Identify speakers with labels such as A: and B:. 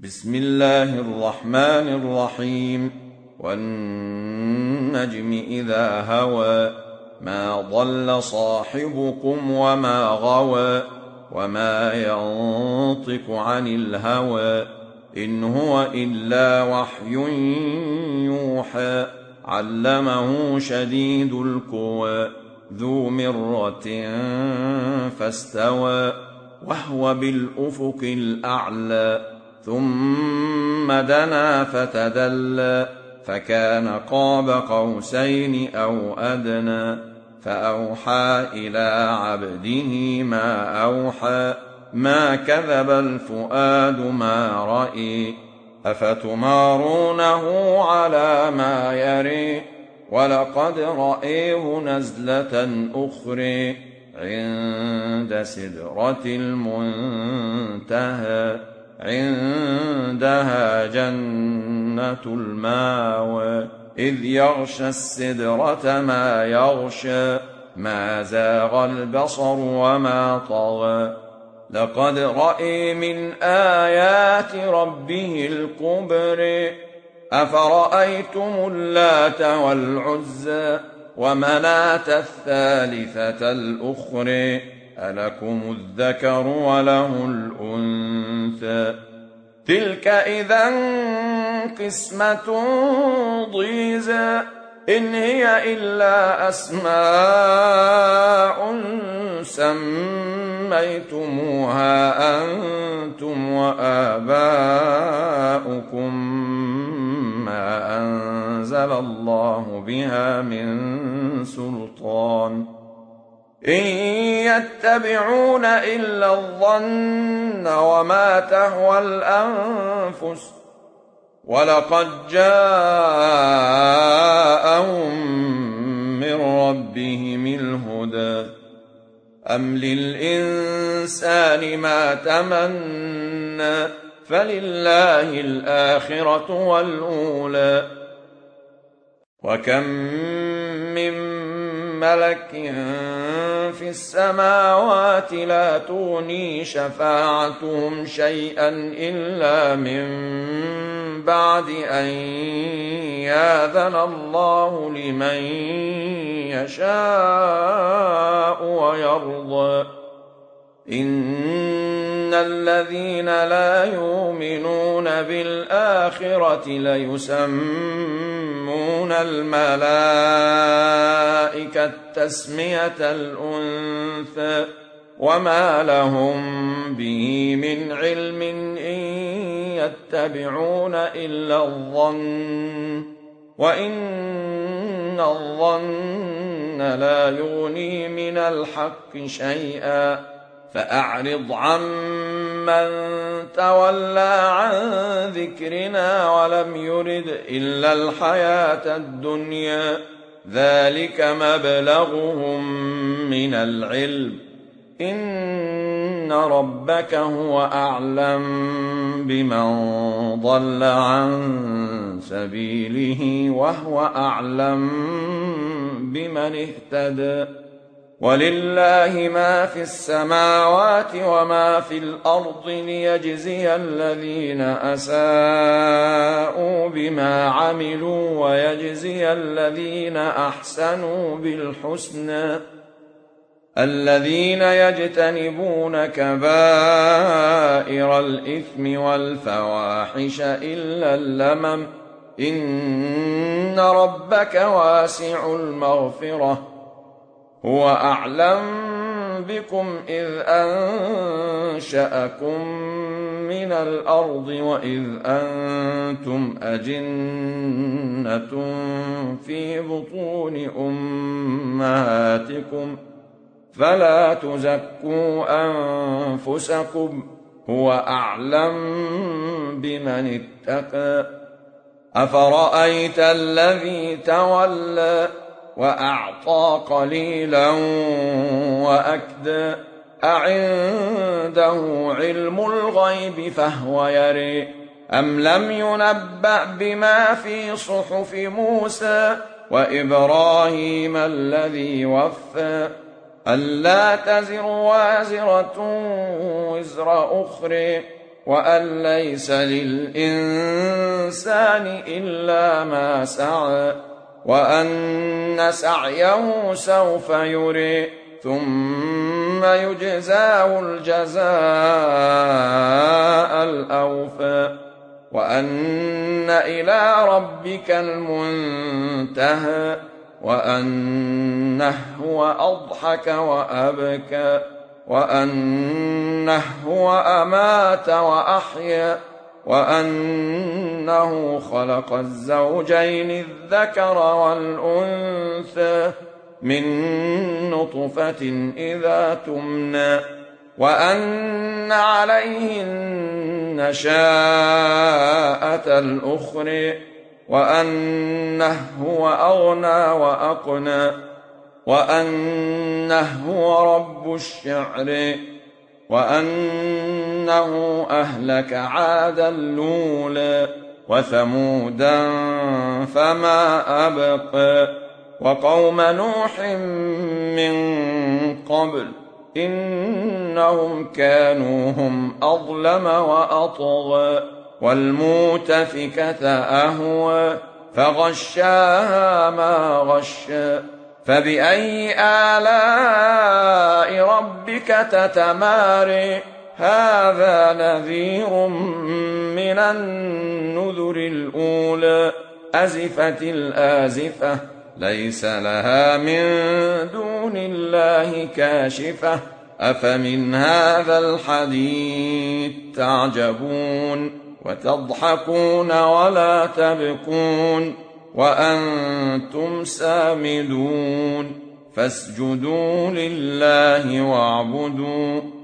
A: بسم الله الرحمن الرحيم والنجم إذا هوى ما ضل صاحبكم وما غوى وما ينطق عن الهوى إن هو إلا وحي يوحى علمه شديد القوى ذو مرة فاستوى وهو بالأفق الأعلى ثم دنا فتدلى فكان قاب قوسين أو أدنى فأوحى إلى عبده ما أوحى ما كذب الفؤاد ما رأي أفتمارونه على ما يري ولقد رأيه نزلة أخرى عند سدرة المنتهى عندها جنة الماوى إذ يغشى السدرة ما يغشى ما زاغ البصر وما طغى لقد رأى من آيات ربه الكبر أفرأيتم اللات والعزى ومناة الثالثة الأخرى ألكم الذكر وله الأنثى تلك إذا قسمة ضيزى إن هي إلا أسماء سميتموها أنتم وآباؤكم ما أنزل الله بها من سلطان إن يتبعون إلا الظن وما تهوى الأنفس ولقد جاءهم من ربهم الهدى أم للإنسان ما تمنى فلله الآخرة والأولى وكم من ملك في السماوات لا تغني شفاعتهم شيئا إلا من بعد أن يأذن الله لمن يشاء ويرضى إن الذين لا يؤمنون بالآخرة ليسمون الملائكة تسمية الأنثى وما لهم به من علم إن يتبعون إلا الظن وإن الظن لا يغني من الحق شيئا فأعرض عمن تولى عن ذكرنا ولم يرد إلا الحياة الدنيا ذلك مبلغهم من العلم إن ربك هو أعلم بمن ضل عن سبيله وهو أعلم بمن اهتدى ولله ما في السماوات وما في الأرض ليجزي الذين أساءوا بما عملوا ويجزي الذين أحسنوا بالحسنى الذين يجتنبون كبائر الإثم والفواحش إلا اللمم إن ربك واسع المغفرة هو أعلم بكم إذ أنشأكم من الأرض وإذ أنتم أجنة في بطون أمهاتكم فلا تزكوا أنفسكم هو أعلم بمن اتقى أفرأيت الذي تولى وأعطى قليلا وأكدى أعنده علم الغيب فهو يرى أم لم ينبأ بما في صحف موسى وإبراهيم الذي وفى ألا تزر وازرة وزر أخرى وأن ليس للإنسان إلا ما سعى وأن سعيه سوف يرى ثم يجزاه الجزاء الأوفى وأن إلى ربك المنتهى وأنه هو أضحك وأبكى وأنه هو أمات وأحيا وأنه خلق الزوجين الذكر والأنثى من نطفة إذا تمنى وأن عليه النشاءة الأخرى وأنه هو أغنى وأقنى وأنه هو رب الشعر وأنه أهلك عادا الأولى وثمودا فما أبقى وقوم نوح من قبل إنهم كانوا هم أظلم وأطغى والمؤتفكة أهوى فغشاها ما غشى فبأي آلاء ربك تتماري هذا نذير من النذر الأولى أزفت الآزفة ليس لها من دون الله كاشفة أفمن هذا الحديث تعجبون وتضحكون ولا تبكون وأنتم سامدون فاسجدوا لله واعبدوا